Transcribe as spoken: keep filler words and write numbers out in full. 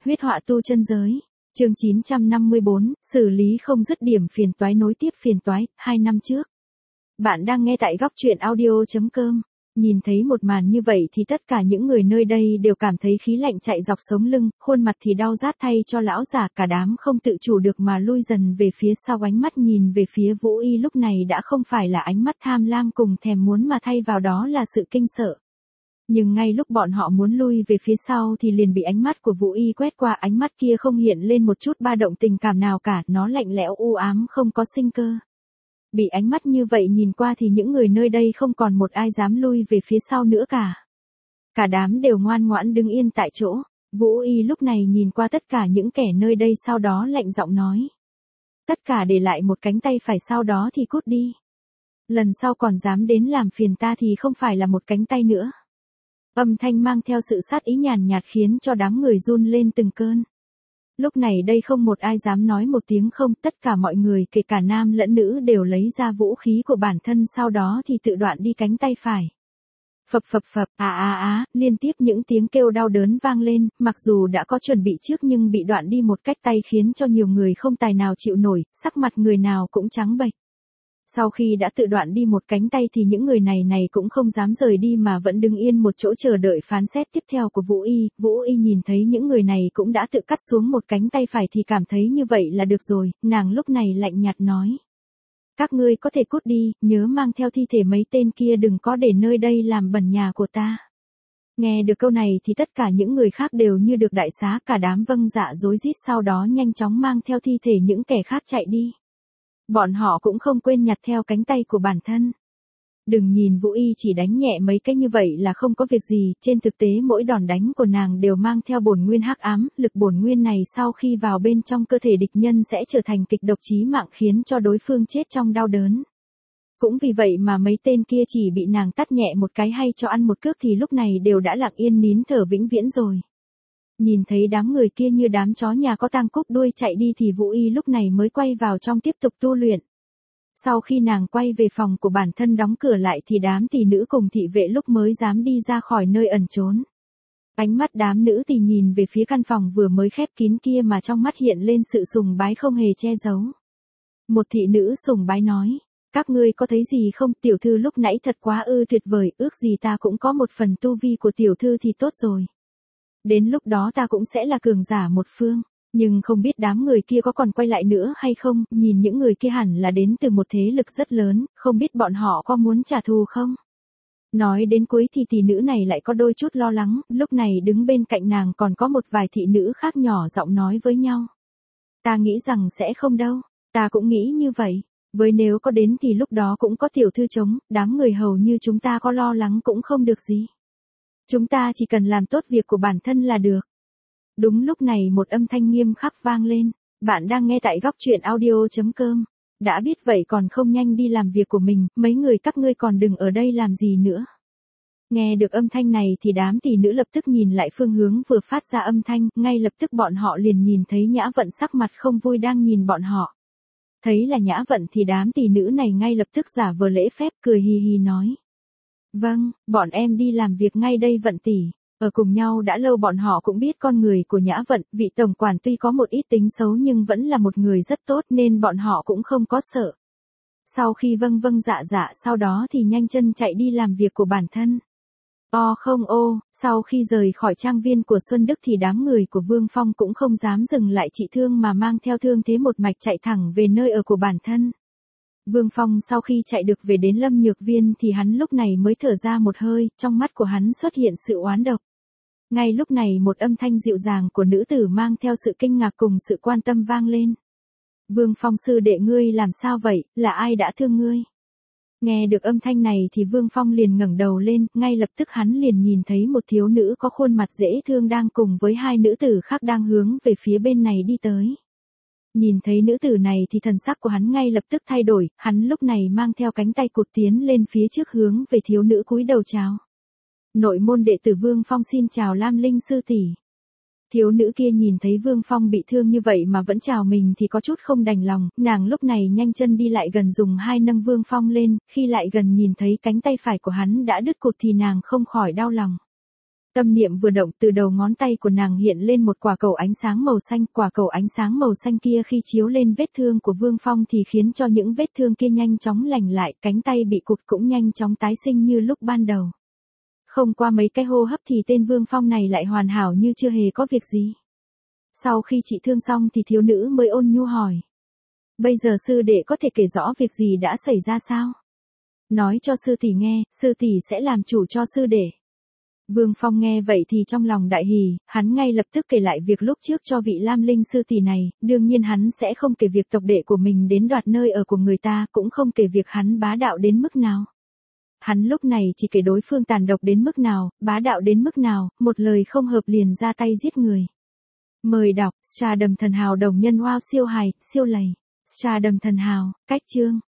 huyết họa tu chân giới. Chương chín trăm năm mươi bốn, xử lý không dứt điểm phiền toái nối tiếp phiền toái, hai năm trước. Bạn đang nghe tại góc truyện audio chấm com. Nhìn thấy một màn như vậy thì tất cả những người nơi đây đều cảm thấy khí lạnh chạy dọc sống lưng, khuôn mặt thì đau rát thay cho lão già, cả đám không tự chủ được mà lui dần về phía sau, ánh mắt nhìn về phía Vũ Y lúc này đã không phải là ánh mắt tham lam cùng thèm muốn mà thay vào đó là sự kinh sợ. Nhưng ngay lúc bọn họ muốn lui về phía sau thì liền bị ánh mắt của Vũ Y quét qua, ánh mắt kia không hiện lên một chút ba động tình cảm nào cả, nó lạnh lẽo u ám không có sinh cơ. Bị ánh mắt như vậy nhìn qua thì những người nơi đây không còn một ai dám lui về phía sau nữa cả. Cả đám đều ngoan ngoãn đứng yên tại chỗ. Vũ Y lúc này nhìn qua tất cả những kẻ nơi đây, sau đó lạnh giọng nói. Tất cả để lại một cánh tay phải, sau đó thì cút đi. Lần sau còn dám đến làm phiền ta thì không phải là một cánh tay nữa. Âm thanh mang theo sự sát ý nhàn nhạt khiến cho đám người run lên từng cơn. Lúc này đây không một ai dám nói một tiếng không, tất cả mọi người kể cả nam lẫn nữ đều lấy ra vũ khí của bản thân, sau đó thì tự đoạn đi cánh tay phải. Phập phập phập, á á á, liên tiếp những tiếng kêu đau đớn vang lên, mặc dù đã có chuẩn bị trước nhưng bị đoạn đi một cách tay khiến cho nhiều người không tài nào chịu nổi, sắc mặt người nào cũng trắng bệch. Sau khi đã tự đoạn đi một cánh tay thì những người này này cũng không dám rời đi mà vẫn đứng yên một chỗ chờ đợi phán xét tiếp theo của Vũ Y. Vũ Y nhìn thấy những người này cũng đã tự cắt xuống một cánh tay phải thì cảm thấy như vậy là được rồi, nàng lúc này lạnh nhạt nói. Các ngươi có thể cút đi, nhớ mang theo thi thể mấy tên kia, đừng có để nơi đây làm bẩn nhà của ta. Nghe được câu này thì tất cả những người khác đều như được đại xá, cả đám vâng dạ rối rít, sau đó nhanh chóng mang theo thi thể những kẻ khác chạy đi. Bọn họ cũng không quên nhặt theo cánh tay của bản thân. Đừng nhìn Vũ Y chỉ đánh nhẹ mấy cái như vậy là không có việc gì, trên thực tế mỗi đòn đánh của nàng đều mang theo bổn nguyên hắc ám, lực bổn nguyên này sau khi vào bên trong cơ thể địch nhân sẽ trở thành kịch độc chí mạng khiến cho đối phương chết trong đau đớn. Cũng vì vậy mà mấy tên kia chỉ bị nàng tát nhẹ một cái hay cho ăn một cước thì lúc này đều đã lặng yên nín thở vĩnh viễn rồi. Nhìn thấy đám người kia như đám chó nhà có tang cúp đuôi chạy đi thì Vũ Y lúc này mới quay vào trong tiếp tục tu luyện. Sau khi nàng quay về phòng của bản thân đóng cửa lại thì đám tỷ nữ cùng thị vệ lúc mới dám đi ra khỏi nơi ẩn trốn. Ánh mắt đám nữ thì nhìn về phía căn phòng vừa mới khép kín kia mà trong mắt hiện lên sự sùng bái không hề che giấu. Một thị nữ sùng bái nói, các ngươi có thấy gì không, tiểu thư lúc nãy thật quá ư tuyệt vời, ước gì ta cũng có một phần tu vi của tiểu thư thì tốt rồi. Đến lúc đó ta cũng sẽ là cường giả một phương. Nhưng không biết đám người kia có còn quay lại nữa hay không, nhìn những người kia hẳn là đến từ một thế lực rất lớn, không biết bọn họ có muốn trả thù không? Nói đến cuối thì tỷ nữ này lại có đôi chút lo lắng, lúc này đứng bên cạnh nàng còn có một vài thị nữ khác nhỏ giọng nói với nhau. Ta nghĩ rằng sẽ không đâu, ta cũng nghĩ như vậy, với nếu có đến thì lúc đó cũng có tiểu thư chống, đám người hầu như chúng ta có lo lắng cũng không được gì. Chúng ta chỉ cần làm tốt việc của bản thân là được. Đúng lúc này một âm thanh nghiêm khắc vang lên, bạn đang nghe tại góc truyện audio chấm com. Đã biết vậy còn không nhanh đi làm việc của mình, mấy người các ngươi còn đừng ở đây làm gì nữa. Nghe được âm thanh này thì đám tỷ nữ lập tức nhìn lại phương hướng vừa phát ra âm thanh, ngay lập tức bọn họ liền nhìn thấy Nhã Vận sắc mặt không vui đang nhìn bọn họ. Thấy là Nhã Vận thì đám tỷ nữ này ngay lập tức giả vờ lễ phép cười hì hì nói. Vâng, bọn em đi làm việc ngay đây Vận tỷ. Ở cùng nhau đã lâu bọn họ cũng biết con người của Nhã Vận, vị tổng quản tuy có một ít tính xấu nhưng vẫn là một người rất tốt nên bọn họ cũng không có sợ. Sau khi vâng vâng dạ dạ sau đó thì nhanh chân chạy đi làm việc của bản thân. O không ô, sau khi rời khỏi trang viên của Xuân Đức thì đám người của Vương Phong cũng không dám dừng lại trị thương mà mang theo thương thế một mạch chạy thẳng về nơi ở của bản thân. Vương Phong sau khi chạy được về đến Lâm Nhược Viên thì hắn lúc này mới thở ra một hơi, trong mắt của hắn xuất hiện sự oán độc. Ngay lúc này một âm thanh dịu dàng của nữ tử mang theo sự kinh ngạc cùng sự quan tâm vang lên. Vương Phong sư đệ ngươi làm sao vậy, là ai đã thương ngươi? Nghe được âm thanh này thì Vương Phong liền ngẩng đầu lên, ngay lập tức hắn liền nhìn thấy một thiếu nữ có khuôn mặt dễ thương đang cùng với hai nữ tử khác đang hướng về phía bên này đi tới. Nhìn thấy nữ tử này thì thần sắc của hắn ngay lập tức thay đổi, hắn lúc này mang theo cánh tay cụt tiến lên phía trước hướng về thiếu nữ cúi đầu chào. Nội môn đệ tử Vương Phong xin chào Lam Linh sư tỷ. Thiếu nữ kia nhìn thấy Vương Phong bị thương như vậy mà vẫn chào mình thì có chút không đành lòng, nàng lúc này nhanh chân đi lại gần dùng hai nâng Vương Phong lên, khi lại gần nhìn thấy cánh tay phải của hắn đã đứt cụt thì nàng không khỏi đau lòng. Tâm niệm vừa động, từ đầu ngón tay của nàng hiện lên một quả cầu ánh sáng màu xanh, quả cầu ánh sáng màu xanh kia khi chiếu lên vết thương của Vương Phong thì khiến cho những vết thương kia nhanh chóng lành lại, cánh tay bị cụt cũng nhanh chóng tái sinh như lúc ban đầu. Không qua mấy cái hô hấp thì tên Vương Phong này lại hoàn hảo như chưa hề có việc gì. Sau khi trị thương xong thì thiếu nữ mới ôn nhu hỏi. Bây giờ sư đệ có thể kể rõ việc gì đã xảy ra sao? Nói cho sư tỷ nghe, sư tỷ sẽ làm chủ cho sư đệ. Vương Phong nghe vậy thì trong lòng đại hỉ, hắn ngay lập tức kể lại việc lúc trước cho vị Lam Linh sư tỷ này, đương nhiên hắn sẽ không kể việc tộc đệ của mình đến đoạt nơi ở của người ta, cũng không kể việc hắn bá đạo đến mức nào. Hắn lúc này chỉ kể đối phương tàn độc đến mức nào, bá đạo đến mức nào, một lời không hợp liền ra tay giết người. Mời đọc, Trà Đầm Thần Hào đồng nhân wow siêu hài, siêu lầy. Trà Đầm Thần Hào, cách chương.